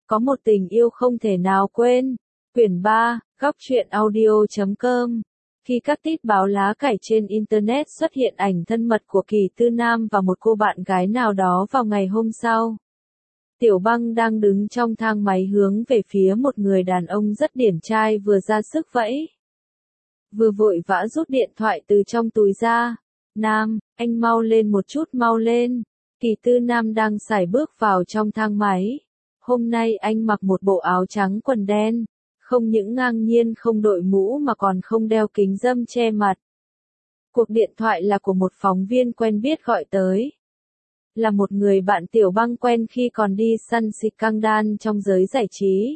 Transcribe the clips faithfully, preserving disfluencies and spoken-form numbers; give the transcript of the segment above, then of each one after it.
Có một tình yêu không thể nào quên. Quyển ba, góc truyện audio chấm com. Khi các tít báo lá cải trên Internet xuất hiện ảnh thân mật của Kỳ Tư Nam và một cô bạn gái nào đó vào ngày hôm sau. Tiểu Băng đang đứng trong thang máy hướng về phía một người đàn ông rất điển trai vừa ra sức vẫy. Vừa vội vã rút điện thoại từ trong túi ra. Nam, anh mau lên một chút, mau lên. Kỳ Tư Nam đang sải bước vào trong thang máy. Hôm nay anh mặc một bộ áo trắng quần đen. Không những ngang nhiên không đội mũ mà còn không đeo kính râm che mặt. Cuộc điện thoại là của một phóng viên quen biết gọi tới. Là một người bạn Tiểu Băng quen khi còn đi săn scandal trong giới giải trí.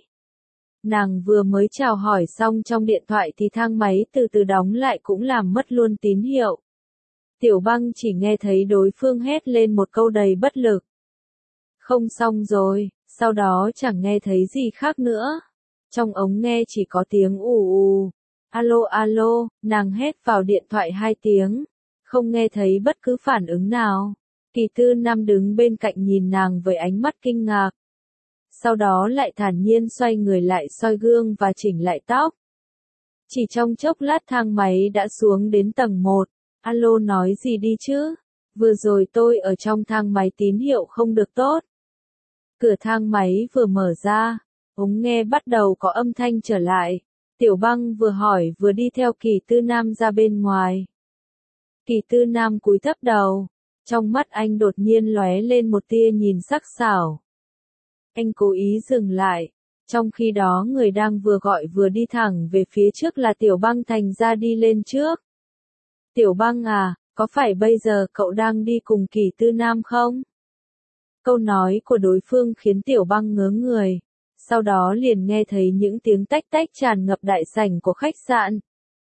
Nàng vừa mới chào hỏi xong trong điện thoại thì thang máy từ từ đóng lại cũng làm mất luôn tín hiệu. Tiểu Băng chỉ nghe thấy đối phương hét lên một câu đầy bất lực. Không xong rồi, sau đó chẳng nghe thấy gì khác nữa. Trong ống nghe chỉ có tiếng ù ù. Alo alo, nàng hét vào điện thoại hai tiếng. Không nghe thấy bất cứ phản ứng nào. Kỳ Tư Nam đứng bên cạnh nhìn nàng với ánh mắt kinh ngạc. Sau đó lại thản nhiên xoay người lại soi gương và chỉnh lại tóc. Chỉ trong chốc lát thang máy đã xuống đến tầng một. Alo, nói gì đi chứ? Vừa rồi tôi ở trong thang máy tín hiệu không được tốt. Cửa thang máy vừa mở ra, ống nghe bắt đầu có âm thanh trở lại. Tiểu Băng vừa hỏi vừa đi theo Kỳ Tư Nam ra bên ngoài. Kỳ Tư Nam cúi thấp đầu. Trong mắt anh đột nhiên lóe lên một tia nhìn sắc sảo. Anh cố ý dừng lại. Trong khi đó người đang vừa gọi vừa đi thẳng về phía trước là Tiểu Băng thành ra đi lên trước. Tiểu Băng à, có phải bây giờ cậu đang đi cùng Kỳ Tư Nam không? Câu nói của đối phương khiến Tiểu Băng ngớ người. Sau đó liền nghe thấy những tiếng tách tách tràn ngập đại sảnh của khách sạn.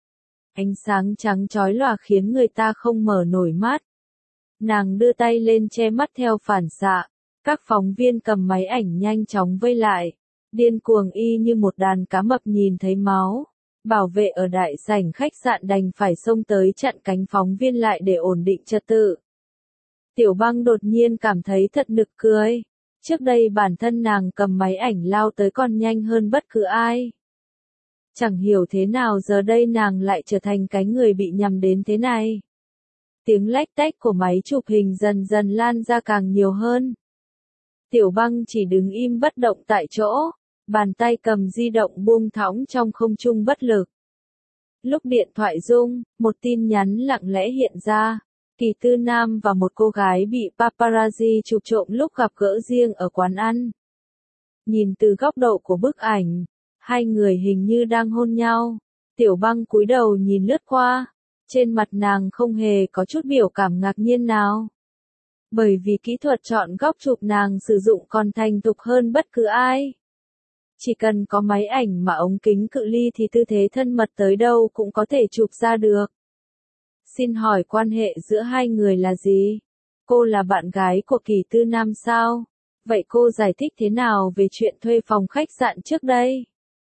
Ánh sáng trắng chói lòa khiến người ta không mở nổi mắt. Nàng đưa tay lên che mắt theo phản xạ. Các phóng viên cầm máy ảnh nhanh chóng vây lại. Điên cuồng y như một đàn cá mập nhìn thấy máu. Bảo vệ ở đại sảnh khách sạn đành phải xông tới chặn cánh phóng viên lại để ổn định trật tự. Tiểu Băng đột nhiên cảm thấy thật nực cười. Trước đây bản thân nàng cầm máy ảnh lao tới còn nhanh hơn bất cứ ai. Chẳng hiểu thế nào giờ đây nàng lại trở thành cái người bị nhắm đến thế này. Tiếng lách tách của máy chụp hình dần dần lan ra càng nhiều hơn. Tiểu Băng chỉ đứng im bất động tại chỗ, bàn tay cầm di động buông thõng trong không trung bất lực. Lúc điện thoại rung, một tin nhắn lặng lẽ hiện ra. Kỳ Tư Nam và một cô gái bị paparazzi chụp trộm lúc gặp gỡ riêng ở quán ăn. Nhìn từ góc độ của bức ảnh, hai người hình như đang hôn nhau. Tiểu Băng cúi đầu nhìn lướt qua. Trên mặt nàng không hề có chút biểu cảm ngạc nhiên nào. Bởi vì kỹ thuật chọn góc chụp nàng sử dụng còn thành thục hơn bất cứ ai. Chỉ cần có máy ảnh mà ống kính cự ly thì tư thế thân mật tới đâu cũng có thể chụp ra được. Xin hỏi quan hệ giữa hai người là gì? Cô là bạn gái của Kỳ Tư Nam sao? Vậy cô giải thích thế nào về chuyện thuê phòng khách sạn trước đây?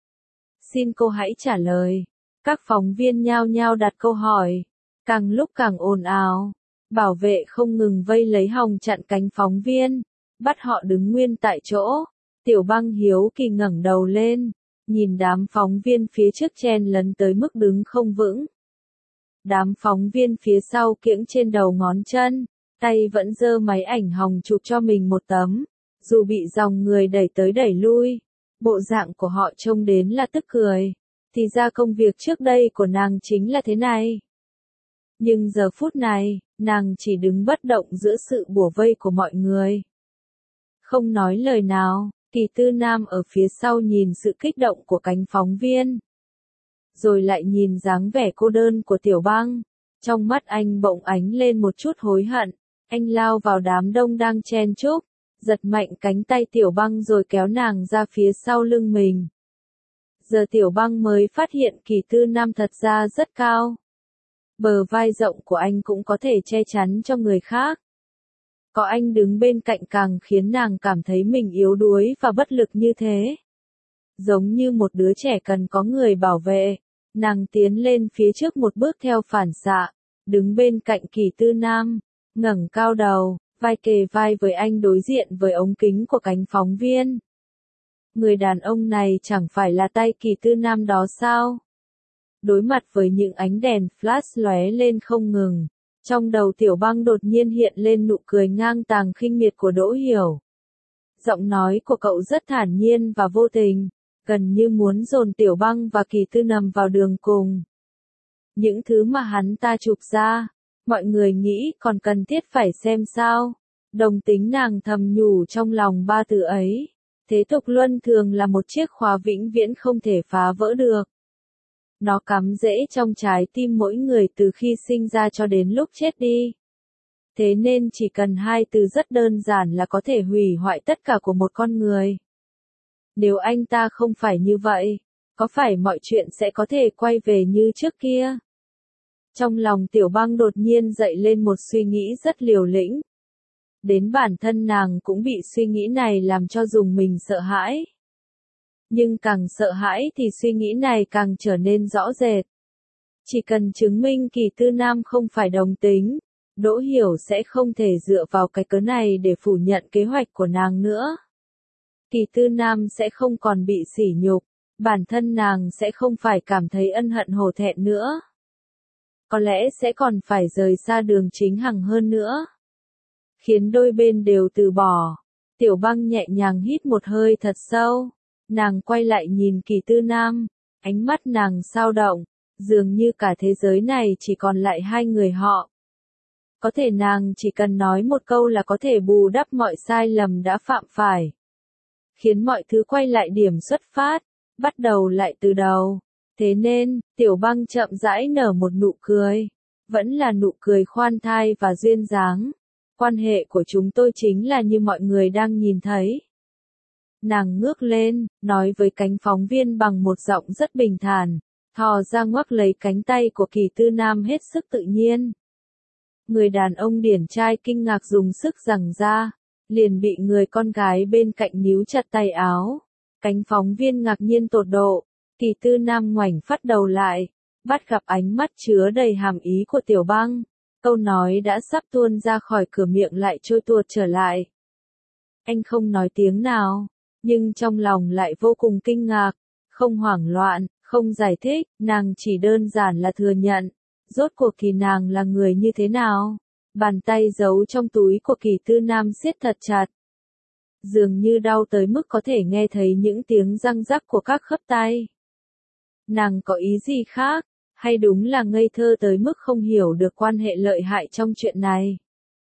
Xin cô hãy trả lời. Các phóng viên nhao nhao đặt câu hỏi. Càng lúc càng ồn ào. Bảo vệ không ngừng vây lấy hòng chặn cánh phóng viên. Bắt họ đứng nguyên tại chỗ. Tiểu Băng hiếu kỳ ngẩng đầu lên. Nhìn đám phóng viên phía trước chen lấn tới mức đứng không vững. Đám phóng viên phía sau kiễng trên đầu ngón chân. Tay vẫn giơ máy ảnh hòng chụp cho mình một tấm. Dù bị dòng người đẩy tới đẩy lui. Bộ dạng của họ trông đến là tức cười. Thì ra công việc trước đây của nàng chính là thế này. Nhưng giờ phút này, nàng chỉ đứng bất động giữa sự bủa vây của mọi người. Không nói lời nào, Kỳ Tư Nam ở phía sau nhìn sự kích động của cánh phóng viên. Rồi lại nhìn dáng vẻ cô đơn của Tiểu Băng. Trong mắt anh bỗng ánh lên một chút hối hận. Anh lao vào đám đông đang chen chúc, giật mạnh cánh tay Tiểu Băng rồi kéo nàng ra phía sau lưng mình. Giờ Tiểu Băng mới phát hiện Kỳ Tư Nam thật ra rất cao. Bờ vai rộng của anh cũng có thể che chắn cho người khác. Có anh đứng bên cạnh càng khiến nàng cảm thấy mình yếu đuối và bất lực như thế. Giống như một đứa trẻ cần có người bảo vệ, nàng tiến lên phía trước một bước theo phản xạ, đứng bên cạnh Kỳ Tư Nam, ngẩng cao đầu, vai kề vai với anh đối diện với ống kính của cánh phóng viên. Người đàn ông này chẳng phải là tay Kỳ Tư Nam đó sao? Đối mặt với những ánh đèn flash lóe lên không ngừng, trong đầu Tiểu Băng đột nhiên hiện lên nụ cười ngang tàng khinh miệt của Đỗ Hiểu. Giọng nói của cậu rất thản nhiên và vô tình, gần như muốn dồn Tiểu Băng và Kỳ Tư Nằm vào đường cùng. Những thứ mà hắn ta chụp ra, mọi người nghĩ còn cần thiết phải xem sao? Đồng tính nàng thầm nhủ trong lòng ba từ ấy. Thế tục luân thường là một chiếc khóa vĩnh viễn không thể phá vỡ được. Nó cắm rễ trong trái tim mỗi người từ khi sinh ra cho đến lúc chết đi. Thế nên chỉ cần hai từ rất đơn giản là có thể hủy hoại tất cả của một con người. Nếu anh ta không phải như vậy, có phải mọi chuyện sẽ có thể quay về như trước kia? Trong lòng Tiểu Băng đột nhiên dậy lên một suy nghĩ rất liều lĩnh. Đến bản thân nàng cũng bị suy nghĩ này làm cho dùng mình sợ hãi. Nhưng càng sợ hãi thì suy nghĩ này càng trở nên rõ rệt. Chỉ cần chứng minh Kỳ Tư Nam không phải đồng tính, Đỗ Hiểu sẽ không thể dựa vào cái cớ này để phủ nhận kế hoạch của nàng nữa. Kỳ Tư Nam sẽ không còn bị sỉ nhục, bản thân nàng sẽ không phải cảm thấy ân hận hổ thẹn nữa. Có lẽ sẽ còn phải rời xa đường chính hằng hơn nữa. Khiến đôi bên đều từ bỏ. Tiểu Băng nhẹ nhàng hít một hơi thật sâu. Nàng quay lại nhìn Kỳ Tư Nam. Ánh mắt nàng dao động. Dường như cả thế giới này chỉ còn lại hai người họ. Có thể nàng chỉ cần nói một câu là có thể bù đắp mọi sai lầm đã phạm phải. Khiến mọi thứ quay lại điểm xuất phát. Bắt đầu lại từ đầu. Thế nên, Tiểu Băng chậm rãi nở một nụ cười. Vẫn là nụ cười khoan thai và duyên dáng. Quan hệ của chúng tôi chính là như mọi người đang nhìn thấy. Nàng ngước lên, nói với cánh phóng viên bằng một giọng rất bình thản, thò ra ngoắc lấy cánh tay của Kỳ Tư Nam hết sức tự nhiên. Người đàn ông điển trai kinh ngạc dùng sức giằng ra, liền bị người con gái bên cạnh níu chặt tay áo. Cánh phóng viên ngạc nhiên tột độ, Kỳ Tư Nam ngoảnh phát đầu lại, bắt gặp ánh mắt chứa đầy hàm ý của Tiểu Băng. Câu nói đã sắp tuôn ra khỏi cửa miệng lại trôi tuột trở lại. Anh không nói tiếng nào, nhưng trong lòng lại vô cùng kinh ngạc, không hoảng loạn, không giải thích, nàng chỉ đơn giản là thừa nhận. Rốt cuộc thì nàng là người như thế nào? Bàn tay giấu trong túi của Kỳ Tư Nam siết thật chặt. Dường như đau tới mức có thể nghe thấy những tiếng răng rắc của các khớp tay. Nàng có ý gì khác? Hay đúng là ngây thơ tới mức không hiểu được quan hệ lợi hại trong chuyện này?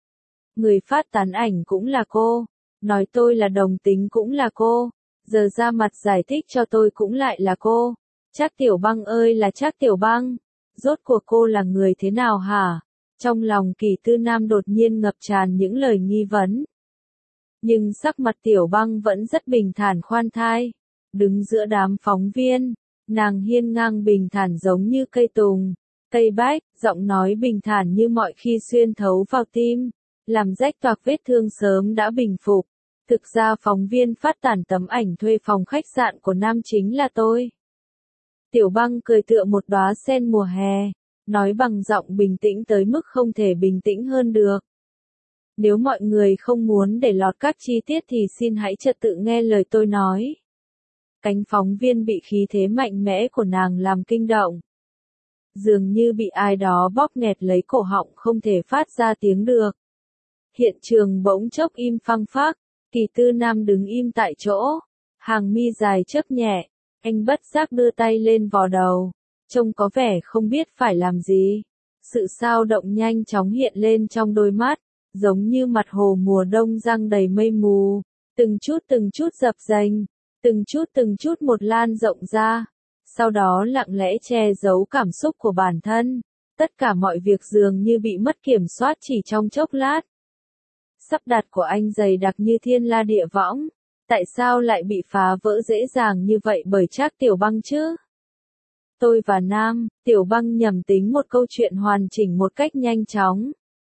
Người phát tán ảnh cũng là cô, nói tôi là đồng tính cũng là cô, giờ ra mặt giải thích cho tôi cũng lại là cô. Trác Tiểu Băng ơi là Trác Tiểu Băng, rốt cuộc cô là người thế nào hả? Trong lòng Kỳ Tư Nam đột nhiên ngập tràn những lời nghi vấn. Nhưng sắc mặt Tiểu Băng vẫn rất bình thản khoan thai, đứng giữa đám phóng viên. Nàng hiên ngang bình thản giống như cây tùng, cây bách, giọng nói bình thản như mọi khi xuyên thấu vào tim, làm rách toạc vết thương sớm đã bình phục. Thực ra phóng viên phát tản tấm ảnh thuê phòng khách sạn của nam chính là tôi. Tiểu Băng cười tựa một đóa sen mùa hè, nói bằng giọng bình tĩnh tới mức không thể bình tĩnh hơn được. Nếu mọi người không muốn để lọt các chi tiết thì xin hãy trật tự nghe lời tôi nói. Cánh phóng viên bị khí thế mạnh mẽ của nàng làm kinh động. Dường như bị ai đó bóp nghẹt lấy cổ họng không thể phát ra tiếng được. Hiện trường bỗng chốc im phăng phắc, Kỳ Tư Nam đứng im tại chỗ, hàng mi dài chớp nhẹ, anh bất giác đưa tay lên vò đầu, trông có vẻ không biết phải làm gì. Sự xao động nhanh chóng hiện lên trong đôi mắt, giống như mặt hồ mùa đông giăng đầy mây mù, từng chút từng chút dập dềnh. Từng chút từng chút một lan rộng ra, sau đó lặng lẽ che giấu cảm xúc của bản thân. Tất cả mọi việc dường như bị mất kiểm soát chỉ trong chốc lát. Sắp đặt của anh dày đặc như thiên la địa võng, tại sao lại bị phá vỡ dễ dàng như vậy bởi Trác Tiểu Băng chứ? Tôi và Nam, Tiểu Băng nhầm tính một câu chuyện hoàn chỉnh một cách nhanh chóng.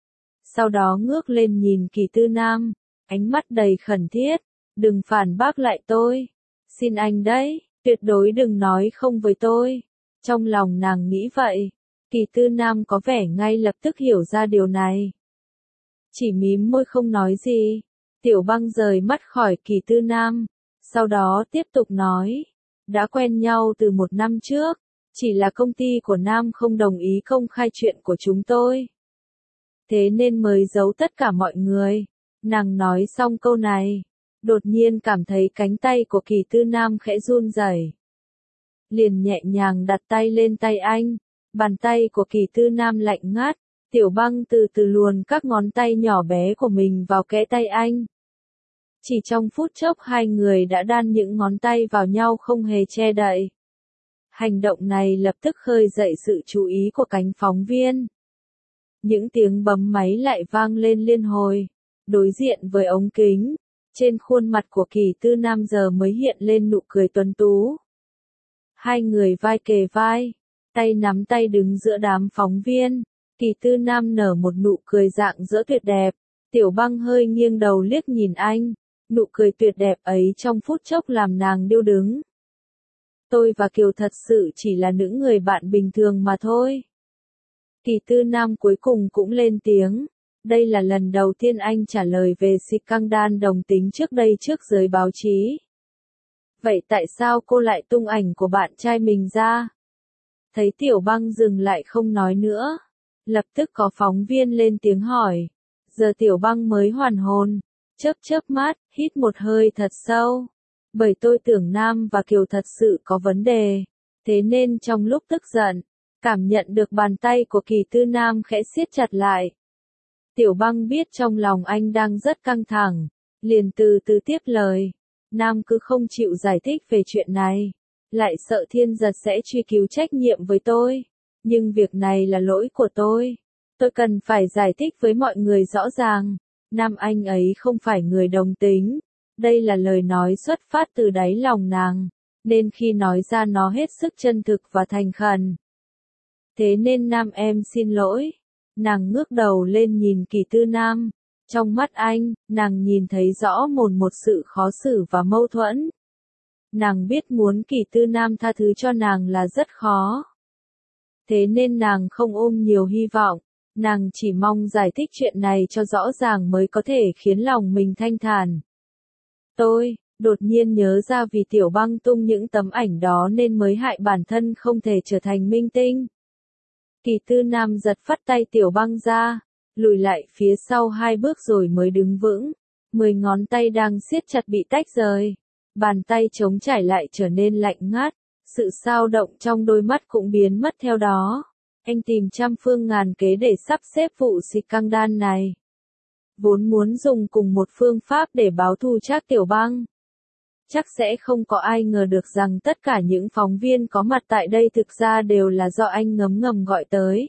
Sau đó ngước lên nhìn Kỳ Tư Nam, ánh mắt đầy khẩn thiết, đừng phản bác lại tôi. Xin anh đấy, tuyệt đối đừng nói không với tôi. Trong lòng nàng nghĩ vậy, Kỳ Tư Nam có vẻ ngay lập tức hiểu ra điều này. Chỉ mím môi không nói gì, Tiểu Băng rời mắt khỏi Kỳ Tư Nam, Sau đó tiếp tục nói, đã quen nhau từ một năm trước, chỉ là công ty của Nam không đồng ý công khai chuyện của chúng tôi. Thế nên mới giấu tất cả mọi người. Nàng nói xong câu này, đột nhiên cảm thấy cánh tay của Kỳ Tư Nam khẽ run rẩy. Liền nhẹ nhàng đặt tay lên tay anh, bàn tay của Kỳ Tư Nam lạnh ngắt, Tiểu Băng từ từ luồn các ngón tay nhỏ bé của mình vào kẽ tay anh. Chỉ trong phút chốc hai người đã đan những ngón tay vào nhau không hề che đậy. Hành động này lập tức khơi dậy sự chú ý của cánh phóng viên. Những tiếng bấm máy lại vang lên liên hồi. Đối diện với ống kính, trên khuôn mặt của Kỳ Tư Nam giờ mới hiện lên nụ cười tuấn tú. Hai người vai kề vai, tay nắm tay đứng giữa đám phóng viên. Kỳ Tư Nam nở một nụ cười rạng rỡ tuyệt đẹp. Tiểu Băng hơi nghiêng đầu liếc nhìn anh. Nụ cười tuyệt đẹp ấy trong phút chốc làm nàng điêu đứng. Tôi và Kiều thật sự chỉ là những người bạn bình thường mà thôi. Kỳ Tư Nam cuối cùng cũng lên tiếng. Đây là lần đầu tiên anh trả lời về scandal đồng tính trước đây trước giới báo chí. Vậy tại sao cô lại tung ảnh của bạn trai mình ra? Thấy Tiểu Băng dừng lại không nói nữa. Lập tức có phóng viên lên tiếng hỏi. Giờ Tiểu Băng mới hoàn hồn. Chớp chớp mắt, hít một hơi thật sâu. Bởi tôi tưởng Nam và Kiều thật sự có vấn đề. Thế nên trong lúc tức giận, cảm nhận được bàn tay của Kỳ Tư Nam khẽ siết chặt lại. Tiểu Băng biết trong lòng anh đang rất căng thẳng, liền từ từ tiếp lời. Nam cứ không chịu giải thích về chuyện này, lại sợ Thiên Giật sẽ truy cứu trách nhiệm với tôi. Nhưng việc này là lỗi của tôi. Tôi cần phải giải thích với mọi người rõ ràng. Nam anh ấy không phải người đồng tính. Đây là lời nói xuất phát từ đáy lòng nàng, nên khi nói ra nó hết sức chân thực và thành khẩn. Thế nên Nam em xin lỗi. Nàng ngước đầu lên nhìn Kỳ Tư Nam. Trong mắt anh, nàng nhìn thấy rõ mồn một sự khó xử và mâu thuẫn. Nàng biết muốn Kỳ Tư Nam tha thứ cho nàng là rất khó. Thế nên nàng không ôm nhiều hy vọng. Nàng chỉ mong giải thích chuyện này cho rõ ràng mới có thể khiến lòng mình thanh thản. Tôi, đột nhiên nhớ ra vì Tiểu Băng tung những tấm ảnh đó nên mới hại bản thân không thể trở thành minh tinh. Kỳ Tư Nam giật phắt tay Tiểu Băng ra, lùi lại phía sau hai bước rồi mới đứng vững. Mười ngón tay đang siết chặt bị tách rời. Bàn tay trống trải lại trở nên lạnh ngắt. Sự xao động trong đôi mắt cũng biến mất theo đó. Anh tìm trăm phương ngàn kế để sắp xếp vụ scandal này. Vốn muốn dùng cùng một phương pháp để báo thù Trác Tiểu Băng. Chắc sẽ không có ai ngờ được rằng tất cả những phóng viên có mặt tại đây thực ra đều là do anh ngấm ngầm gọi tới.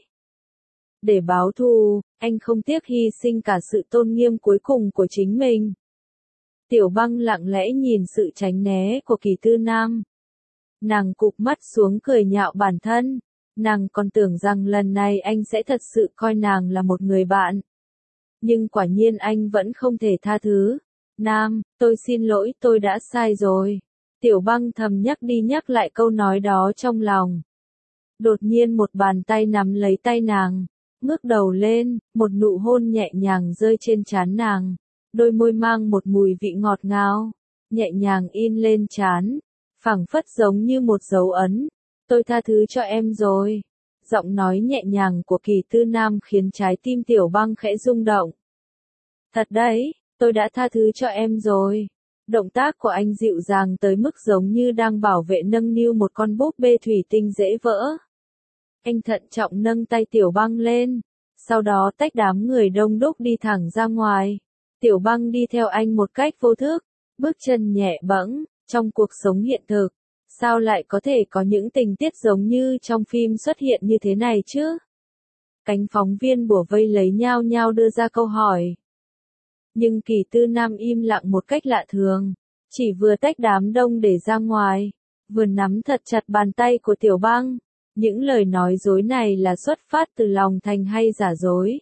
Để báo thù, anh không tiếc hy sinh cả sự tôn nghiêm cuối cùng của chính mình. Tiểu Băng lặng lẽ nhìn sự tránh né của Kỳ Tư Nam. Nàng cụp mắt xuống cười nhạo bản thân. Nàng còn tưởng rằng lần này anh sẽ thật sự coi nàng là một người bạn. Nhưng quả nhiên anh vẫn không thể tha thứ. Nam, tôi xin lỗi, tôi đã sai rồi. Tiểu Băng thầm nhắc đi nhắc lại câu nói đó trong lòng. Đột nhiên một bàn tay nắm lấy tay nàng, ngước đầu lên, một nụ hôn nhẹ nhàng rơi trên trán nàng. Đôi môi mang một mùi vị ngọt ngào, nhẹ nhàng in lên trán, phảng phất giống như một dấu ấn. Tôi tha thứ cho em rồi. Giọng nói nhẹ nhàng của Kỳ Tư Nam khiến trái tim Tiểu Băng khẽ rung động. Thật đấy, tôi đã tha thứ cho em rồi. Động tác của anh dịu dàng tới mức giống như đang bảo vệ nâng niu một con búp bê thủy tinh dễ vỡ. Anh thận trọng nâng tay Tiểu Băng lên, sau đó tách đám người đông đúc đi thẳng ra ngoài. Tiểu Băng đi theo anh một cách vô thức, bước chân nhẹ bẫng. Trong cuộc sống hiện thực, sao lại có thể có những tình tiết giống như trong phim xuất hiện như thế này chứ? Cánh phóng viên bủa vây lấy nhao nhao đưa ra câu hỏi. Nhưng Kỳ Tư Nam im lặng một cách lạ thường, chỉ vừa tách đám đông để ra ngoài, vừa nắm thật chặt bàn tay của Tiểu Băng. Những lời nói dối này là xuất phát từ lòng thành hay giả dối?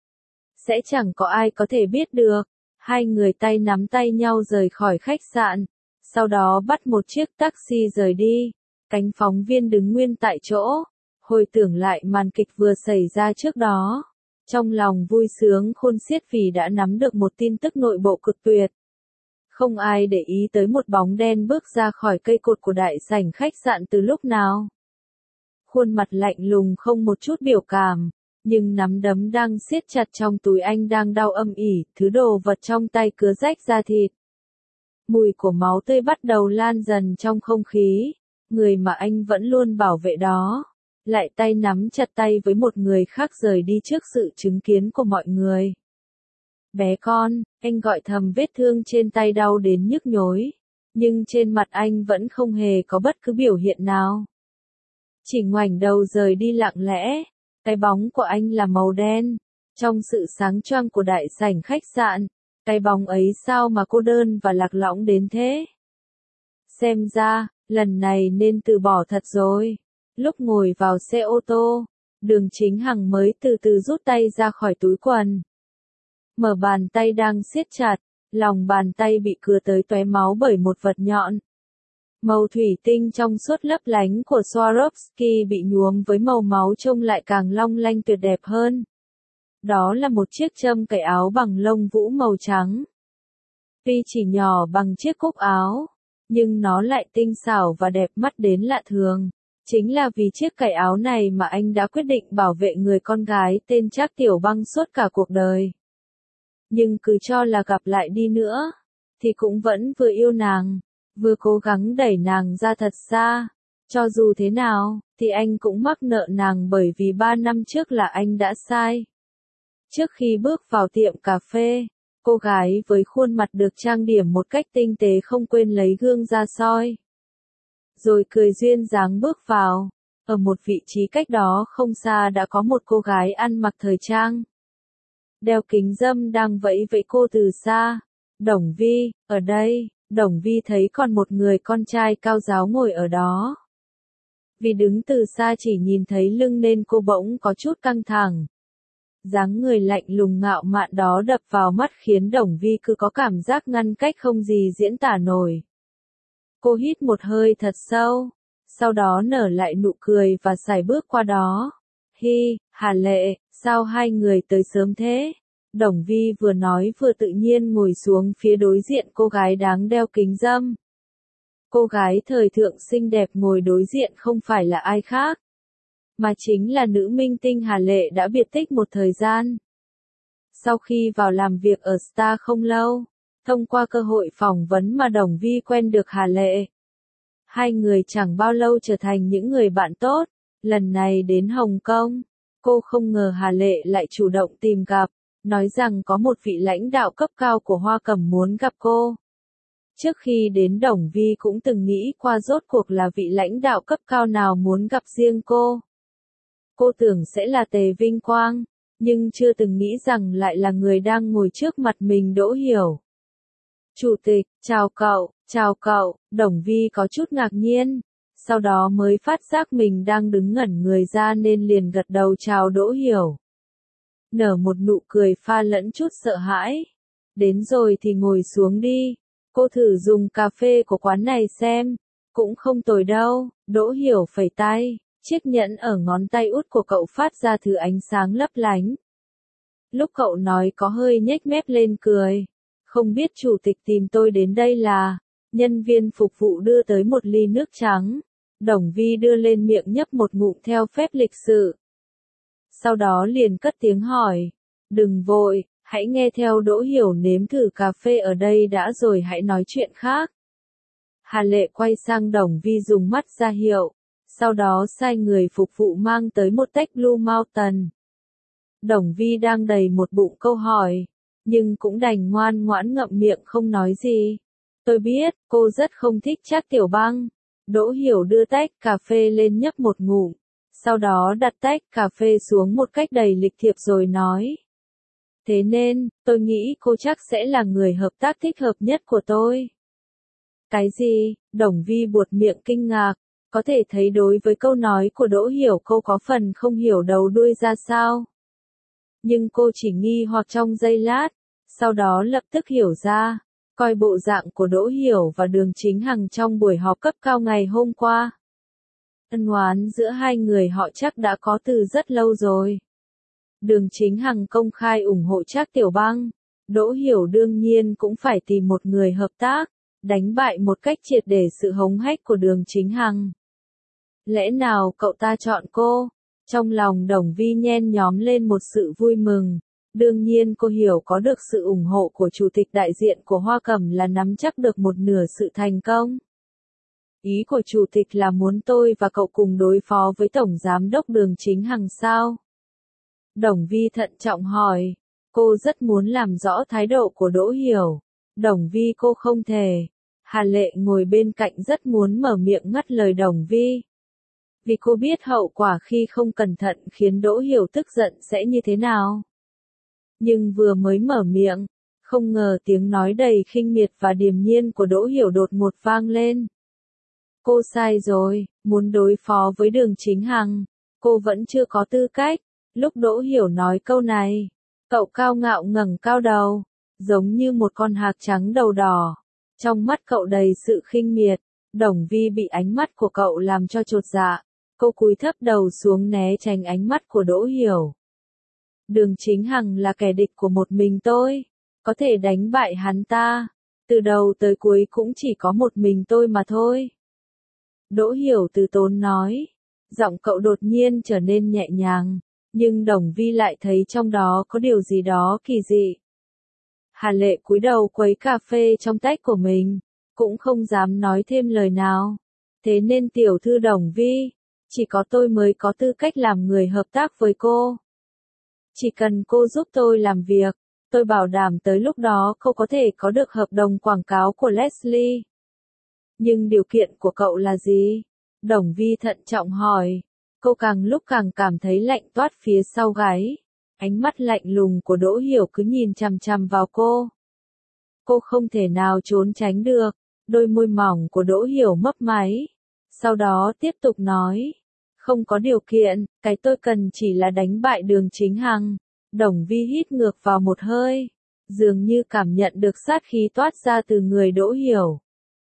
Sẽ chẳng có ai có thể biết được. Hai người tay nắm tay nhau rời khỏi khách sạn, sau đó bắt một chiếc taxi rời đi. Cánh phóng viên đứng nguyên tại chỗ, hồi tưởng lại màn kịch vừa xảy ra trước đó. Trong lòng vui sướng khôn xiết vì đã nắm được một tin tức nội bộ cực tuyệt. Không ai để ý tới một bóng đen bước ra khỏi cây cột của đại sảnh khách sạn từ lúc nào. Khuôn mặt lạnh lùng không một chút biểu cảm, nhưng nắm đấm đang siết chặt trong túi anh đang đau âm ỉ, thứ đồ vật trong tay cứa rách da thịt. Mùi của máu tươi bắt đầu lan dần trong không khí, người mà anh vẫn luôn bảo vệ đó, lại tay nắm chặt tay với một người khác rời đi trước sự chứng kiến của mọi người. Bé con, anh gọi thầm, vết thương trên tay đau đến nhức nhối, nhưng trên mặt anh vẫn không hề có bất cứ biểu hiện nào. Chỉ ngoảnh đầu rời đi lặng lẽ, cái bóng của anh là màu đen, trong sự sáng choang của đại sảnh khách sạn, cái bóng ấy sao mà cô đơn và lạc lõng đến thế. Xem ra, lần này nên từ bỏ thật rồi. Lúc ngồi vào xe ô tô, Đường Chính Hằng mới từ từ rút tay ra khỏi túi quần. Mở bàn tay đang siết chặt, lòng bàn tay bị cứa tới tóe máu bởi một vật nhọn. Màu thủy tinh trong suốt lấp lánh của Swarovski bị nhuốm với màu máu trông lại càng long lanh tuyệt đẹp hơn. Đó là một chiếc châm cài áo bằng lông vũ màu trắng. Tuy chỉ nhỏ bằng chiếc cúc áo, nhưng nó lại tinh xảo và đẹp mắt đến lạ thường. Chính là vì chiếc cài áo này mà anh đã quyết định bảo vệ người con gái tên Trác Tiểu Băng suốt cả cuộc đời. Nhưng cứ cho là gặp lại đi nữa, thì cũng vẫn vừa yêu nàng, vừa cố gắng đẩy nàng ra thật xa. Cho dù thế nào, thì anh cũng mắc nợ nàng bởi vì ba năm trước là anh đã sai. Trước khi bước vào tiệm cà phê, cô gái với khuôn mặt được trang điểm một cách tinh tế không quên lấy gương ra soi. Rồi cười duyên dáng bước vào. Ở một vị trí cách đó không xa đã có một cô gái ăn mặc thời trang, đeo kính râm đang vẫy vẫy cô từ xa. Đồng Vi, ở đây. Đồng Vi thấy còn một người con trai cao ráo ngồi ở đó. Vì đứng từ xa chỉ nhìn thấy lưng nên cô bỗng có chút căng thẳng. Dáng người lạnh lùng ngạo mạn đó đập vào mắt khiến Đồng Vi cứ có cảm giác ngăn cách không gì diễn tả nổi. Cô hít một hơi thật sâu, sau đó nở lại nụ cười và sải bước qua đó. Hi, Hà Lệ, sao hai người tới sớm thế? Đồng Vi vừa nói vừa tự nhiên ngồi xuống phía đối diện cô gái đáng đeo kính râm. Cô gái thời thượng xinh đẹp ngồi đối diện không phải là ai khác, mà chính là nữ minh tinh Hà Lệ đã biệt tích một thời gian. Sau khi vào làm việc ở Star không lâu, thông qua cơ hội phỏng vấn mà Đồng Vi quen được Hà Lệ. Hai người chẳng bao lâu trở thành những người bạn tốt. Lần này đến Hồng Kông, cô không ngờ Hà Lệ lại chủ động tìm gặp, nói rằng có một vị lãnh đạo cấp cao của Hoa Cẩm muốn gặp cô. Trước khi đến Đồng Vi cũng từng nghĩ qua rốt cuộc là vị lãnh đạo cấp cao nào muốn gặp riêng cô. Cô tưởng sẽ là Tề Vinh Quang, nhưng chưa từng nghĩ rằng lại là người đang ngồi trước mặt mình, Đỗ Hiểu. Chủ tịch, chào cậu, chào cậu. Đồng Vi có chút ngạc nhiên, sau đó mới phát giác mình đang đứng ngẩn người ra nên liền gật đầu chào Đỗ Hiểu. Nở một nụ cười pha lẫn chút sợ hãi. Đến rồi thì ngồi xuống đi, cô thử dùng cà phê của quán này xem, cũng không tồi đâu. Đỗ Hiểu phẩy tay, chiếc nhẫn ở ngón tay út của cậu phát ra thứ ánh sáng lấp lánh. Lúc cậu nói có hơi nhếch mép lên cười. Không biết chủ tịch tìm tôi đến đây là... Nhân viên phục vụ đưa tới một ly nước trắng. Đồng Vi đưa lên miệng nhấp một ngụm theo phép lịch sự. Sau đó liền cất tiếng hỏi. Đừng vội, hãy nghe theo Đỗ Hiểu nếm thử cà phê ở đây đã rồi hãy nói chuyện khác. Hà Lệ quay sang Đồng Vi dùng mắt ra hiệu. Sau đó sai người phục vụ mang tới một tách Blue Mountain. Đồng Vi đang đầy một bụng câu hỏi, nhưng cũng đành ngoan ngoãn ngậm miệng không nói gì. Tôi biết, cô rất không thích Trác Tiểu Băng. Đỗ Hiểu đưa tách cà phê lên nhấp một ngụm, sau đó đặt tách cà phê xuống một cách đầy lịch thiệp rồi nói. Thế nên, tôi nghĩ cô chắc sẽ là người hợp tác thích hợp nhất của tôi. Cái gì? Đồng Vi buột miệng kinh ngạc, có thể thấy đối với câu nói của Đỗ Hiểu cô có phần không hiểu đầu đuôi ra sao. Nhưng cô chỉ nghi hoặc trong giây lát, sau đó lập tức hiểu ra, coi bộ dạng của Đỗ Hiểu và Đường Chính Hằng trong buổi họp cấp cao ngày hôm qua. Ân oán giữa hai người họ chắc đã có từ rất lâu rồi. Đường Chính Hằng công khai ủng hộ Trác Tiểu Băng, Đỗ Hiểu đương nhiên cũng phải tìm một người hợp tác, đánh bại một cách triệt để sự hống hách của Đường Chính Hằng. Lẽ nào cậu ta chọn cô? Trong lòng Đồng Vi nhen nhóm lên một sự vui mừng. Đương nhiên cô hiểu có được sự ủng hộ của chủ tịch đại diện của Hoa Cẩm là nắm chắc được một nửa sự thành công. Ý của chủ tịch là muốn tôi và cậu cùng đối phó với Tổng Giám đốc Đường Chính Hằng sao? Đồng Vi thận trọng hỏi. Cô rất muốn làm rõ thái độ của Đỗ Hiểu. Đồng Vi cô không thể. Hà Lệ ngồi bên cạnh rất muốn mở miệng ngắt lời Đồng Vi. Vì cô biết hậu quả khi không cẩn thận khiến Đỗ Hiểu tức giận sẽ như thế nào. Nhưng vừa mới mở miệng, không ngờ tiếng nói đầy khinh miệt và điềm nhiên của Đỗ Hiểu đột ngột vang lên. Cô sai rồi, muốn đối phó với Đường Chính Hằng, cô vẫn chưa có tư cách. Lúc Đỗ Hiểu nói câu này, cậu cao ngạo ngẩng cao đầu, giống như một con hạc trắng đầu đỏ. Trong mắt cậu đầy sự khinh miệt, Đồng Vi bị ánh mắt của cậu làm cho chột dạ. Cô cúi thấp đầu xuống né tránh ánh mắt của Đỗ Hiểu. Đường Chính Hằng là kẻ địch của một mình tôi, có thể đánh bại hắn ta, từ đầu tới cuối cũng chỉ có một mình tôi mà thôi. Đỗ Hiểu từ tốn nói, giọng cậu đột nhiên trở nên nhẹ nhàng, nhưng Đồng Vi lại thấy trong đó có điều gì đó kỳ dị. Hà Lệ cúi đầu khuấy cà phê trong tách của mình, cũng không dám nói thêm lời nào. Thế nên tiểu thư Đồng Vi, chỉ có tôi mới có tư cách làm người hợp tác với cô. Chỉ cần cô giúp tôi làm việc, tôi bảo đảm tới lúc đó cô có thể có được hợp đồng quảng cáo của Leslie. Nhưng điều kiện của cậu là gì? Đồng Vi thận trọng hỏi. Cô càng lúc càng cảm thấy lạnh toát phía sau gáy. Ánh mắt lạnh lùng của Đỗ Hiểu cứ nhìn chằm chằm vào cô. Cô không thể nào trốn tránh được. Đôi môi mỏng của Đỗ Hiểu mấp máy. Sau đó tiếp tục nói. Không có điều kiện, cái tôi cần chỉ là đánh bại Đường Chính Hằng. Đồng Vi hít ngược vào một hơi. Dường như cảm nhận được sát khí toát ra từ người Đỗ Hiểu.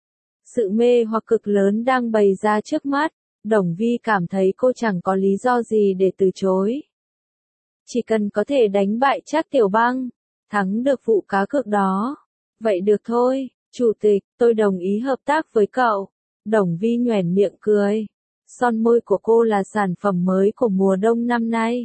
Sự mê hoặc cực lớn đang bày ra trước mắt. Đồng Vi cảm thấy cô chẳng có lý do gì để từ chối. Chỉ cần có thể đánh bại Trác Tiểu Băng, thắng được vụ cá cược đó. Vậy được thôi, chủ tịch, tôi đồng ý hợp tác với cậu. Đồng Vi nhoẻn miệng cười. Son môi của cô là sản phẩm mới của mùa đông năm nay.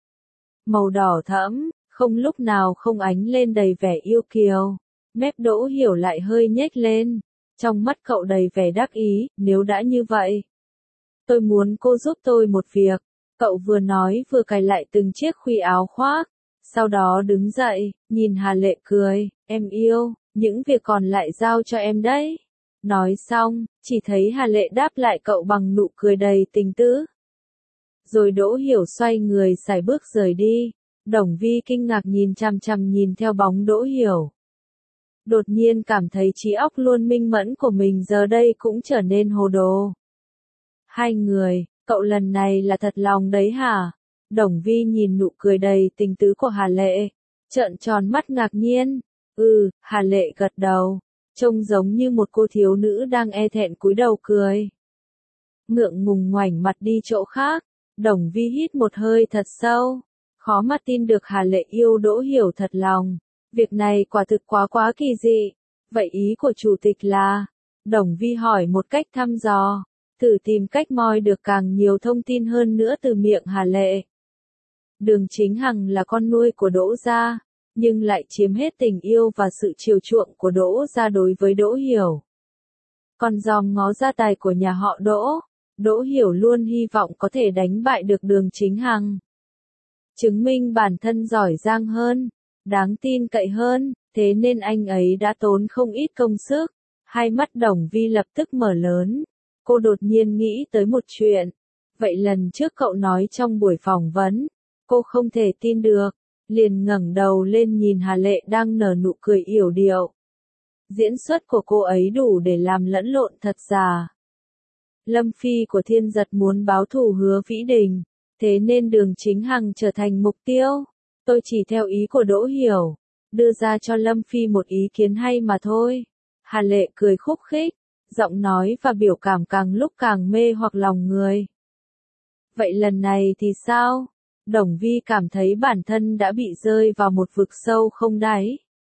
Màu đỏ thẫm, không lúc nào không ánh lên đầy vẻ yêu kiều. Mép Đỗ Hiểu lại hơi nhếch lên. Trong mắt cậu đầy vẻ đắc ý, nếu đã như vậy. Tôi muốn cô giúp tôi một việc. Cậu vừa nói vừa cài lại từng chiếc khuy áo khoác. Sau đó đứng dậy, nhìn Hà Lệ cười, em yêu, những việc còn lại giao cho em đấy. Nói xong, chỉ thấy Hà Lệ đáp lại cậu bằng nụ cười đầy tình tứ. Rồi Đỗ Hiểu xoay người sải bước rời đi. Đồng Vi kinh ngạc nhìn chằm chằm nhìn theo bóng Đỗ Hiểu. Đột nhiên cảm thấy trí óc luôn minh mẫn của mình giờ đây cũng trở nên hồ đồ. Hai người, cậu lần này là thật lòng đấy hả? Đồng Vi nhìn nụ cười đầy tình tứ của Hà Lệ, trợn tròn mắt ngạc nhiên. Ừ, Hà Lệ gật đầu, trông giống như một cô thiếu nữ đang e thẹn cúi đầu cười. Ngượng ngùng ngoảnh mặt đi chỗ khác, Đồng Vi hít một hơi thật sâu, khó mà tin được Hà Lệ yêu Đỗ Hiểu thật lòng. Việc này quả thực quá quá kỳ dị. Vậy ý của chủ tịch là? Đồng Vi hỏi một cách thăm dò, thử tìm cách moi được càng nhiều thông tin hơn nữa từ miệng Hà Lệ. Đường Chính Hằng là con nuôi của Đỗ gia, nhưng lại chiếm hết tình yêu và sự chiều chuộng của Đỗ gia đối với Đỗ Hiểu. Còn dòm ngó gia tài của nhà họ Đỗ, Đỗ Hiểu luôn hy vọng có thể đánh bại được Đường Chính Hằng. Chứng minh bản thân giỏi giang hơn, đáng tin cậy hơn, thế nên anh ấy đã tốn không ít công sức. Hai mắt Đồng Vi lập tức mở lớn. Cô đột nhiên nghĩ tới một chuyện. Vậy lần trước cậu nói trong buổi phỏng vấn, cô không thể tin được, liền ngẩng đầu lên nhìn Hà Lệ đang nở nụ cười yểu điệu. Diễn xuất của cô ấy đủ để làm lẫn lộn thật giả. Lâm Phi của Thiên Giật muốn báo thù Hứa Vĩ Đình, thế nên Đường Chính Hằng trở thành mục tiêu. Tôi chỉ theo ý của Đỗ Hiểu, đưa ra cho Lâm Phi một ý kiến hay mà thôi. Hà Lệ cười khúc khích, giọng nói và biểu cảm càng lúc càng mê hoặc lòng người. Vậy lần này thì sao? Đồng Vi cảm thấy bản thân đã bị rơi vào một vực sâu không đáy.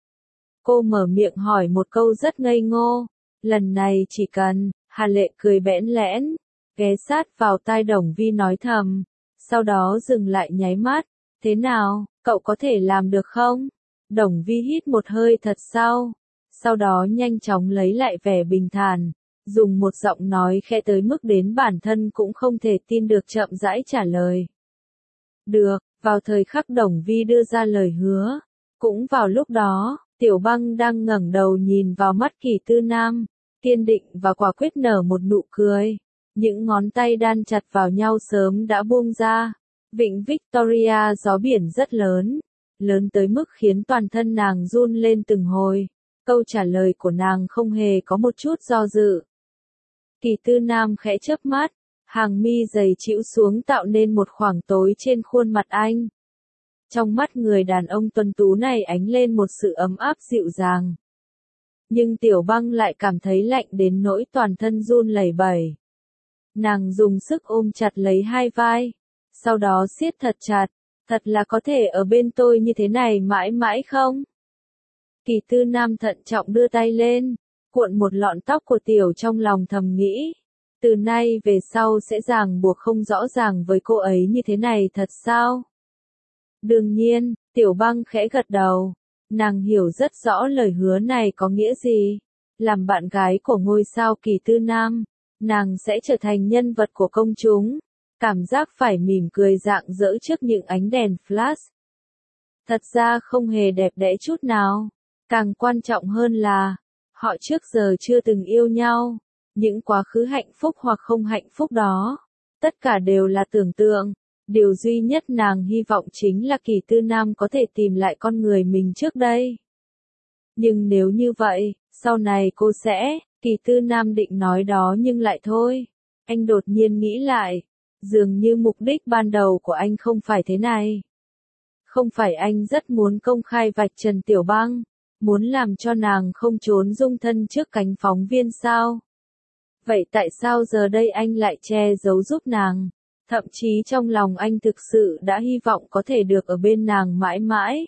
Cô mở miệng hỏi một câu rất ngây ngô. Lần này chỉ cần, Hà Lệ cười bẽn lẽn, ghé sát vào tai Đồng Vi nói thầm, sau đó dừng lại nháy mắt. Thế nào, cậu có thể làm được không? Đồng Vi hít một hơi thật sâu, sau đó nhanh chóng lấy lại vẻ bình thản, dùng một giọng nói khẽ tới mức đến bản thân cũng không thể tin được chậm rãi trả lời. Được, vào thời khắc Đồng Vi đưa ra lời hứa, cũng vào lúc đó, Tiểu Băng đang ngẩng đầu nhìn vào mắt Kỳ Tư Nam, kiên định và quả quyết nở một nụ cười. Những ngón tay đan chặt vào nhau sớm đã buông ra. Vịnh Victoria gió biển rất lớn, lớn tới mức khiến toàn thân nàng run lên từng hồi. Câu trả lời của nàng không hề có một chút do dự. Kỳ Tư Nam khẽ chớp mắt, hàng mi dày chĩu xuống tạo nên một khoảng tối trên khuôn mặt anh. Trong mắt người đàn ông tuấn tú này ánh lên một sự ấm áp dịu dàng. Nhưng Tiểu Băng lại cảm thấy lạnh đến nỗi toàn thân run lẩy bẩy. Nàng dùng sức ôm chặt lấy hai vai, sau đó siết thật chặt, thật là có thể ở bên tôi như thế này mãi mãi không? Kỳ Tư Nam thận trọng đưa tay lên, cuộn một lọn tóc của Tiểu trong lòng thầm nghĩ. Từ nay về sau sẽ ràng buộc không rõ ràng với cô ấy như thế này thật sao? Đương nhiên, Tiểu Băng khẽ gật đầu. Nàng hiểu rất rõ lời hứa này có nghĩa gì. Làm bạn gái của ngôi sao Kỳ Tư Nam, nàng sẽ trở thành nhân vật của công chúng. Cảm giác phải mỉm cười rạng rỡ trước những ánh đèn flash. Thật ra không hề đẹp đẽ chút nào. Càng quan trọng hơn là, họ trước giờ chưa từng yêu nhau. Những quá khứ hạnh phúc hoặc không hạnh phúc đó, tất cả đều là tưởng tượng. Điều duy nhất nàng hy vọng chính là Kỳ Tư Nam có thể tìm lại con người mình trước đây. Nhưng nếu như vậy, sau này cô sẽ, Kỳ Tư Nam định nói đó nhưng lại thôi. Anh đột nhiên nghĩ lại, dường như mục đích ban đầu của anh không phải thế này. Không phải anh rất muốn công khai vạch trần Tiểu Băng, muốn làm cho nàng không trốn dung thân trước cánh phóng viên sao? Vậy tại sao giờ đây anh lại che giấu giúp nàng? Thậm chí trong lòng anh thực sự đã hy vọng có thể được ở bên nàng mãi mãi.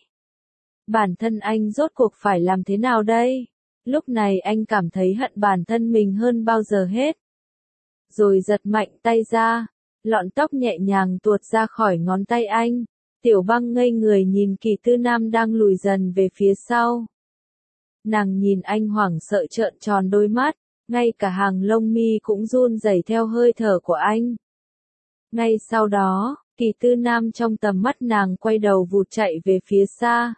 Bản thân anh rốt cuộc phải làm thế nào đây? Lúc này anh cảm thấy hận bản thân mình hơn bao giờ hết. Rồi giật mạnh tay ra, lọn tóc nhẹ nhàng tuột ra khỏi ngón tay anh. Tiểu Băng ngây người nhìn Kỳ Tư Nam đang lùi dần về phía sau. Nàng nhìn anh hoảng sợ trợn tròn đôi mắt, ngay cả hàng lông mi cũng run rẩy theo hơi thở của anh. Ngay sau đó, Kỳ Tư Nam trong tầm mắt nàng quay đầu vụt chạy về phía xa.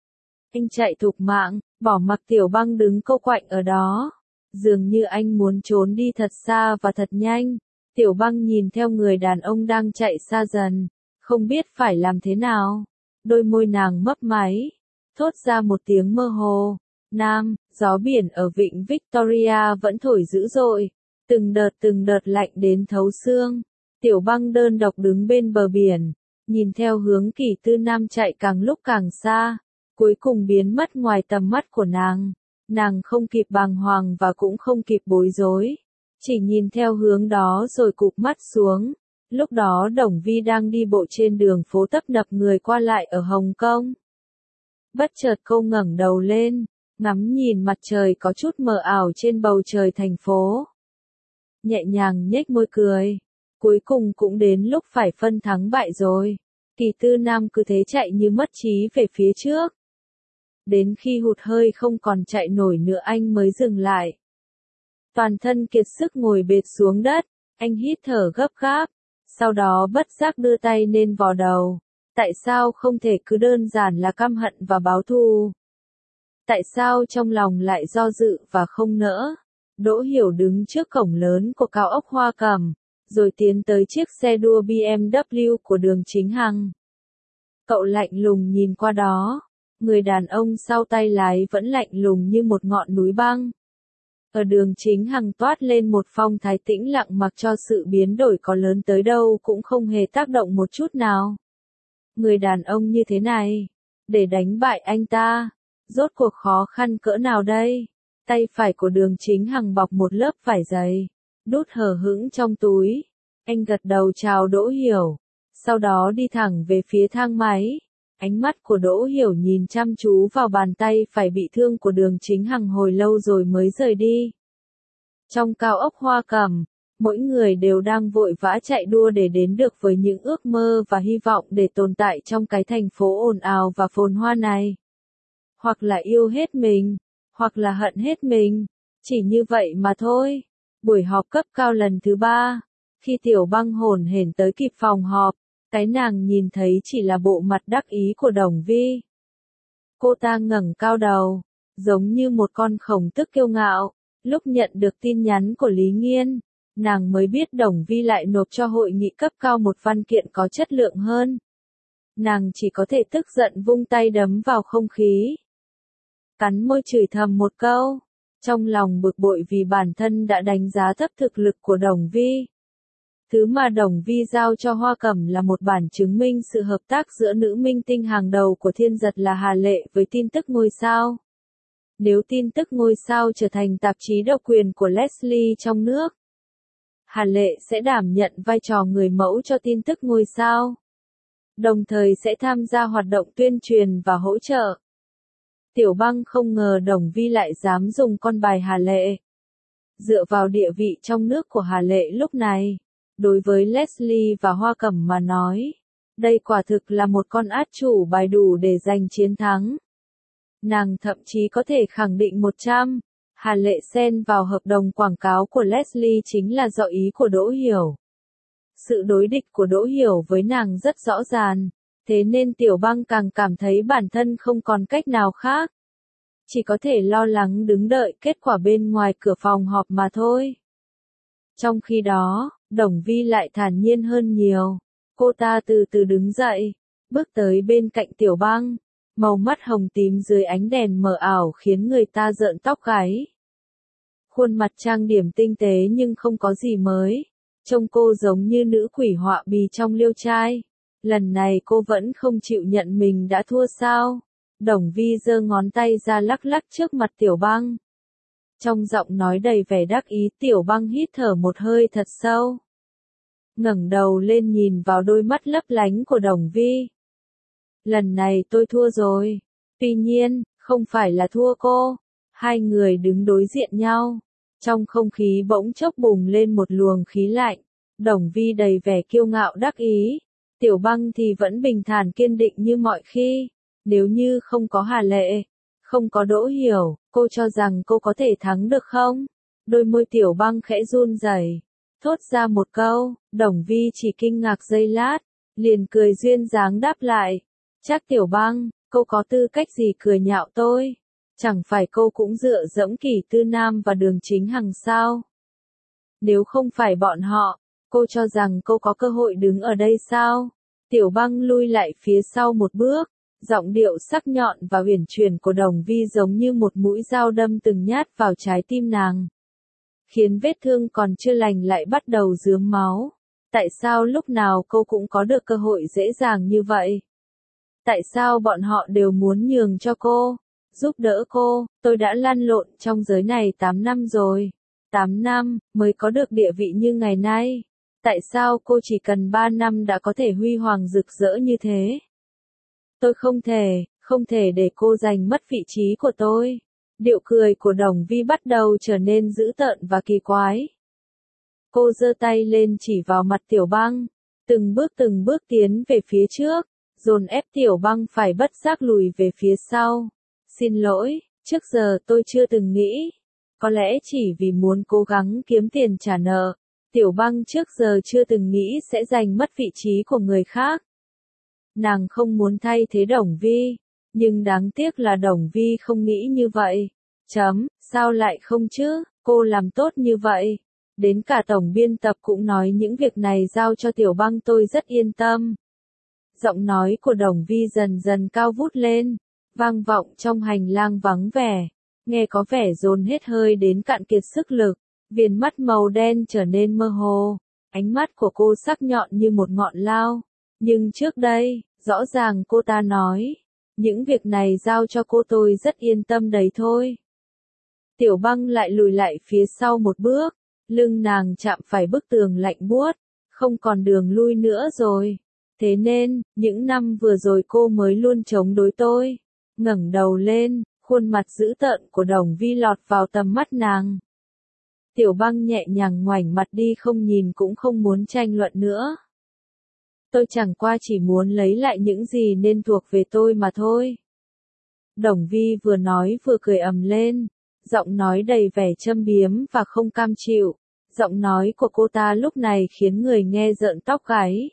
Anh chạy thục mạng, bỏ mặc Tiểu Băng đứng câu quạnh ở đó. Dường như anh muốn trốn đi thật xa và thật nhanh. Tiểu Băng nhìn theo người đàn ông đang chạy xa dần, không biết phải làm thế nào. Đôi môi nàng mấp máy, thốt ra một tiếng mơ hồ. Nam, gió biển ở vịnh Victoria vẫn thổi dữ dội, từng đợt từng đợt lạnh đến thấu xương. Tiểu Băng đơn độc đứng bên bờ biển, nhìn theo hướng Kỳ Tư Nam chạy càng lúc càng xa, cuối cùng biến mất ngoài tầm mắt của nàng. Nàng không kịp bàng hoàng và cũng không kịp bối rối, chỉ nhìn theo hướng đó rồi cụp mắt xuống. Lúc đó Đồng Vi đang đi bộ trên đường phố tấp nập người qua lại ở Hồng Kông. Bất chợt cô ngẩng đầu lên, ngắm nhìn mặt trời có chút mờ ảo trên bầu trời thành phố. Nhẹ nhàng nhếch môi cười. Cuối cùng cũng đến lúc phải phân thắng bại rồi. Kỳ Tư Nam cứ thế chạy như mất trí về phía trước. Đến khi hụt hơi không còn chạy nổi nữa anh mới dừng lại. Toàn thân kiệt sức ngồi bệt xuống đất, anh hít thở gấp gáp, sau đó bất giác đưa tay lên vò đầu. Tại sao không thể cứ đơn giản là căm hận và báo thù? Tại sao trong lòng lại do dự và không nỡ? Đỗ Hiểu đứng trước cổng lớn của cao ốc Hoa Cẩm, rồi tiến tới chiếc xe đua bê em vê của Đường Chính Hằng. Cậu lạnh lùng nhìn qua đó, người đàn ông sau tay lái vẫn lạnh lùng như một ngọn núi băng. Ở Đường Chính Hằng toát lên một phong thái tĩnh lặng mặc cho sự biến đổi có lớn tới đâu cũng không hề tác động một chút nào. Người đàn ông như thế này, để đánh bại anh ta, rốt cuộc khó khăn cỡ nào đây? Tay phải của Đường Chính Hằng bọc một lớp vải dày, đút hờ hững trong túi. Anh gật đầu chào Đỗ Hiểu, sau đó đi thẳng về phía thang máy. Ánh mắt của Đỗ Hiểu nhìn chăm chú vào bàn tay phải bị thương của Đường Chính Hằng hồi lâu rồi mới rời đi. Trong cao ốc Hoa Cẩm, mỗi người đều đang vội vã chạy đua để đến được với những ước mơ và hy vọng để tồn tại trong cái thành phố ồn ào và phồn hoa này. Hoặc là yêu hết mình, hoặc là hận hết mình, chỉ như vậy mà thôi. Buổi họp cấp cao lần thứ ba, khi Tiểu Băng hổn hển tới kịp phòng họp, cái nàng nhìn thấy chỉ là bộ mặt đắc ý của Đồng Vi. Cô ta ngẩng cao đầu, giống như một con khổng tức kiêu ngạo. Lúc nhận được tin nhắn của Lý Nghiên, nàng mới biết Đồng Vi lại nộp cho hội nghị cấp cao một văn kiện có chất lượng hơn. Nàng chỉ có thể tức giận vung tay đấm vào không khí. Cắn môi chửi thầm một câu, trong lòng bực bội vì bản thân đã đánh giá thấp thực lực của Đồng Vi. Thứ mà Đồng Vi giao cho Hoa Cẩm là một bản chứng minh sự hợp tác giữa nữ minh tinh hàng đầu của Thiên Giật là Hà Lệ với tin tức ngôi sao. Nếu tin tức ngôi sao trở thành tạp chí độc quyền của Leslie trong nước, Hà Lệ sẽ đảm nhận vai trò người mẫu cho tin tức ngôi sao, đồng thời sẽ tham gia hoạt động tuyên truyền và hỗ trợ. Tiểu Băng không ngờ Đồng Vi lại dám dùng con bài Hà Lệ. Dựa vào địa vị trong nước của Hà Lệ lúc này, đối với Leslie và Hoa Cẩm mà nói, đây quả thực là một con át chủ bài đủ để giành chiến thắng. Nàng thậm chí có thể khẳng định một trăm, Hà Lệ xen vào hợp đồng quảng cáo của Leslie chính là do ý của Đỗ Hiểu. Sự đối địch của Đỗ Hiểu với nàng rất rõ ràng, thế nên Tiểu Băng càng cảm thấy bản thân không còn cách nào khác. Chỉ có thể lo lắng đứng đợi kết quả bên ngoài cửa phòng họp mà thôi. Trong khi đó, Đồng Vi lại thản nhiên hơn nhiều. Cô ta từ từ đứng dậy, bước tới bên cạnh Tiểu Băng. Màu mắt hồng tím dưới ánh đèn mờ ảo khiến người ta rợn tóc gáy. Khuôn mặt trang điểm tinh tế nhưng không có gì mới. Trông cô giống như nữ quỷ họa bì trong liêu trai. Lần này cô vẫn không chịu nhận mình đã thua sao? Đồng Vi giơ ngón tay ra lắc lắc trước mặt Tiểu Băng. Trong giọng nói đầy vẻ đắc ý, Tiểu Băng hít thở một hơi thật sâu. Ngẩng đầu lên nhìn vào đôi mắt lấp lánh của Đồng Vi. Lần này tôi thua rồi. Tuy nhiên, không phải là thua cô. Hai người đứng đối diện nhau. Trong không khí bỗng chốc bùng lên một luồng khí lạnh. Đồng Vi đầy vẻ kiêu ngạo đắc ý. Tiểu Băng thì vẫn bình thản kiên định như mọi khi. Nếu như không có Hà Lệ, không có Đỗ Hiểu, cô cho rằng cô có thể thắng được không? Đôi môi Tiểu Băng khẽ run rẩy, thốt ra một câu. Đồng Vi chỉ kinh ngạc giây lát, liền cười duyên dáng đáp lại. Chắc Tiểu Băng, cô có tư cách gì cười nhạo tôi? Chẳng phải cô cũng dựa dẫm Kỷ Tư Nam và Đường Chính Hằng sao? Nếu không phải bọn họ, cô cho rằng cô có cơ hội đứng ở đây sao? Tiểu Băng lui lại phía sau một bước, giọng điệu sắc nhọn và uyển chuyển của Đồng Vi giống như một mũi dao đâm từng nhát vào trái tim nàng, khiến vết thương còn chưa lành lại bắt đầu rướm máu. Tại sao lúc nào cô cũng có được cơ hội dễ dàng như vậy? Tại sao bọn họ đều muốn nhường cho cô, giúp đỡ cô? Tôi đã lăn lộn trong giới này tám năm rồi. tám năm, mới có được địa vị như ngày nay. Tại sao cô chỉ cần ba năm đã có thể huy hoàng rực rỡ như thế? Tôi không thể, không thể để cô giành mất vị trí của tôi. Điệu cười của Đồng Vi bắt đầu trở nên dữ tợn và kỳ quái. Cô giơ tay lên chỉ vào mặt Tiểu Băng, từng bước từng bước tiến về phía trước, dồn ép Tiểu Băng phải bất giác lùi về phía sau. Xin lỗi, trước giờ tôi chưa từng nghĩ. Có lẽ chỉ vì muốn cố gắng kiếm tiền trả nợ, Tiểu Băng trước giờ chưa từng nghĩ sẽ giành mất vị trí của người khác. Nàng không muốn thay thế Đồng Vi, nhưng đáng tiếc là Đồng Vi không nghĩ như vậy. Chấm, sao lại không chứ, cô làm tốt như vậy. Đến cả tổng biên tập cũng nói những việc này giao cho Tiểu Băng, tôi rất yên tâm. Giọng nói của Đồng Vi dần dần cao vút lên, vang vọng trong hành lang vắng vẻ, nghe có vẻ dồn hết hơi đến cạn kiệt sức lực, viền mắt màu đen trở nên mơ hồ, ánh mắt của cô sắc nhọn như một ngọn lao. Nhưng trước đây, rõ ràng cô ta nói, những việc này giao cho cô tôi rất yên tâm đấy thôi. Tiểu Băng lại lùi lại phía sau một bước, lưng nàng chạm phải bức tường lạnh buốt, không còn đường lui nữa rồi. Thế nên, những năm vừa rồi cô mới luôn chống đối tôi. Ngẩng đầu lên, khuôn mặt dữ tợn của Đồng Vi lọt vào tầm mắt nàng. Tiểu Băng nhẹ nhàng ngoảnh mặt đi, không nhìn cũng không muốn tranh luận nữa. Tôi chẳng qua chỉ muốn lấy lại những gì nên thuộc về tôi mà thôi. Đồng Vi vừa nói vừa cười ầm lên, giọng nói đầy vẻ châm biếm và không cam chịu. Giọng nói của cô ta lúc này khiến người nghe rợn tóc gáy.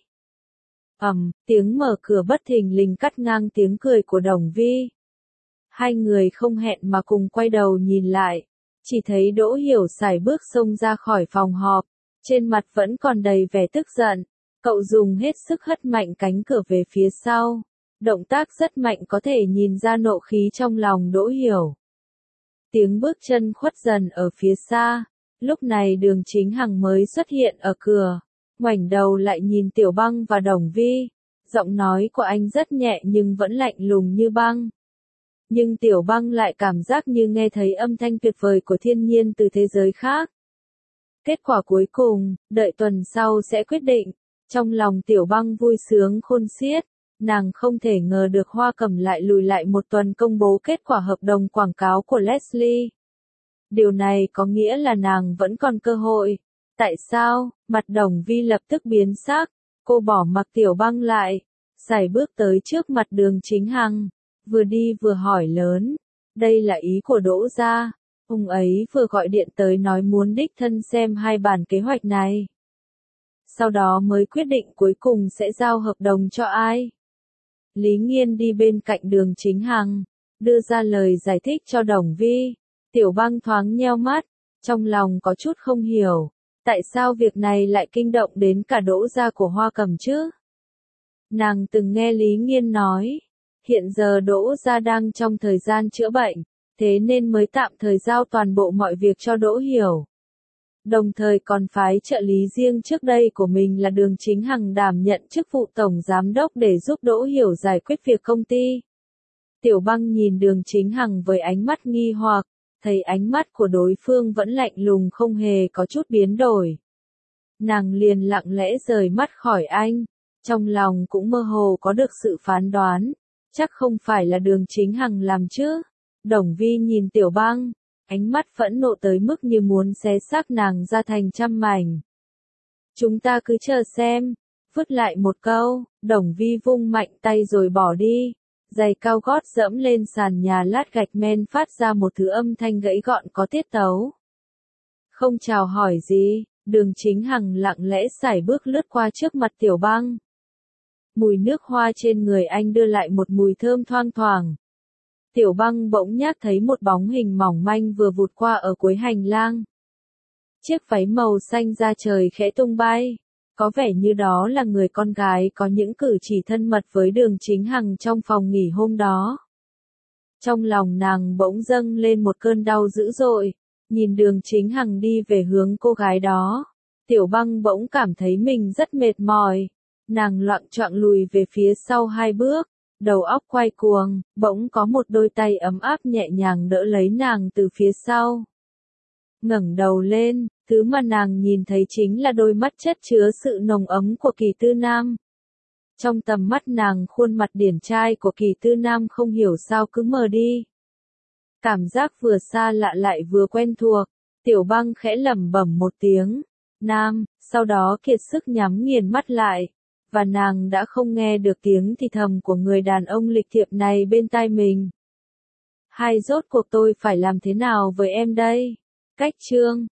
Ầm, tiếng mở cửa bất thình lình cắt ngang tiếng cười của Đồng Vi. Hai người không hẹn mà cùng quay đầu nhìn lại, chỉ thấy Đỗ Hiểu sải bước xông ra khỏi phòng họp, trên mặt vẫn còn đầy vẻ tức giận. Cậu dùng hết sức hất mạnh cánh cửa về phía sau. Động tác rất mạnh, có thể nhìn ra nộ khí trong lòng Đỗ Hiểu. Tiếng bước chân khuất dần ở phía xa. Lúc này Đường Chính Hằng mới xuất hiện ở cửa. Ngoảnh đầu lại nhìn Tiểu Băng và Đồng Vi. Giọng nói của anh rất nhẹ nhưng vẫn lạnh lùng như băng. Nhưng Tiểu Băng lại cảm giác như nghe thấy âm thanh tuyệt vời của thiên nhiên từ thế giới khác. Kết quả cuối cùng, đợi tuần sau sẽ quyết định. Trong lòng Tiểu Băng vui sướng khôn xiết, nàng không thể ngờ được Hoa Cẩm lại lùi lại một tuần công bố kết quả hợp đồng quảng cáo của Leslie. Điều này có nghĩa là nàng vẫn còn cơ hội. Tại sao? Mặt Đồng Vi lập tức biến sắc, cô bỏ mặc Tiểu Băng lại, sải bước tới trước mặt Đường Chính Hằng, vừa đi vừa hỏi lớn, đây là ý của Đỗ gia, ông ấy vừa gọi điện tới nói muốn đích thân xem hai bản kế hoạch này. Sau đó mới quyết định cuối cùng sẽ giao hợp đồng cho ai. Lý Nghiên đi bên cạnh Đường Chính Hằng, đưa ra lời giải thích cho Đồng Vi. Tiểu Băng thoáng nheo mắt, trong lòng có chút không hiểu, tại sao việc này lại kinh động đến cả Đỗ gia của Hoa Cẩm chứ? Nàng từng nghe Lý Nghiên nói, hiện giờ Đỗ gia đang trong thời gian chữa bệnh, thế nên mới tạm thời giao toàn bộ mọi việc cho Đỗ Hiểu. Đồng thời còn phái trợ lý riêng trước đây của mình là Đường Chính Hằng đảm nhận chức vụ tổng giám đốc để giúp Đỗ Hiểu giải quyết việc công ty. Tiểu Băng nhìn Đường Chính Hằng với ánh mắt nghi hoặc, thấy ánh mắt của đối phương vẫn lạnh lùng không hề có chút biến đổi. Nàng liền lặng lẽ rời mắt khỏi anh, trong lòng cũng mơ hồ có được sự phán đoán, chắc không phải là Đường Chính Hằng làm chứ. Đồng Vi nhìn Tiểu Băng, ánh mắt phẫn nộ tới mức như muốn xé xác nàng ra thành trăm mảnh. Chúng ta cứ chờ xem, vứt lại một câu, Đồng Vi vung mạnh tay rồi bỏ đi. Giày cao gót dẫm lên sàn nhà lát gạch men phát ra một thứ âm thanh gãy gọn có tiết tấu. Không chào hỏi gì, Đường Chính Hằng lặng lẽ sải bước lướt qua trước mặt Tiểu Băng. Mùi nước hoa trên người anh đưa lại một mùi thơm thoang thoảng. Tiểu Băng bỗng nhác thấy một bóng hình mỏng manh vừa vụt qua ở cuối hành lang. Chiếc váy màu xanh da trời khẽ tung bay. Có vẻ như đó là người con gái có những cử chỉ thân mật với Đường Chính Hằng trong phòng nghỉ hôm đó. Trong lòng nàng bỗng dâng lên một cơn đau dữ dội, nhìn Đường Chính Hằng đi về hướng cô gái đó. Tiểu Băng bỗng cảm thấy mình rất mệt mỏi. Nàng loạng choạng lùi về phía sau hai bước, đầu óc quay cuồng, bỗng có một đôi tay ấm áp nhẹ nhàng đỡ lấy nàng từ phía sau. Ngẩng đầu lên, thứ mà nàng nhìn thấy chính là đôi mắt chất chứa sự nồng ấm của Kỳ Tư Nam. Trong tầm mắt nàng, khuôn mặt điển trai của Kỳ Tư Nam không hiểu sao cứ mờ đi. Cảm giác vừa xa lạ lại vừa quen thuộc, Tiểu Băng khẽ lẩm bẩm một tiếng, Nam, sau đó kiệt sức nhắm nghiền mắt lại, và nàng đã không nghe được tiếng thì thầm của người đàn ông lịch thiệp này bên tai mình. Hay rốt cuộc tôi phải làm thế nào với em đây? Cách chương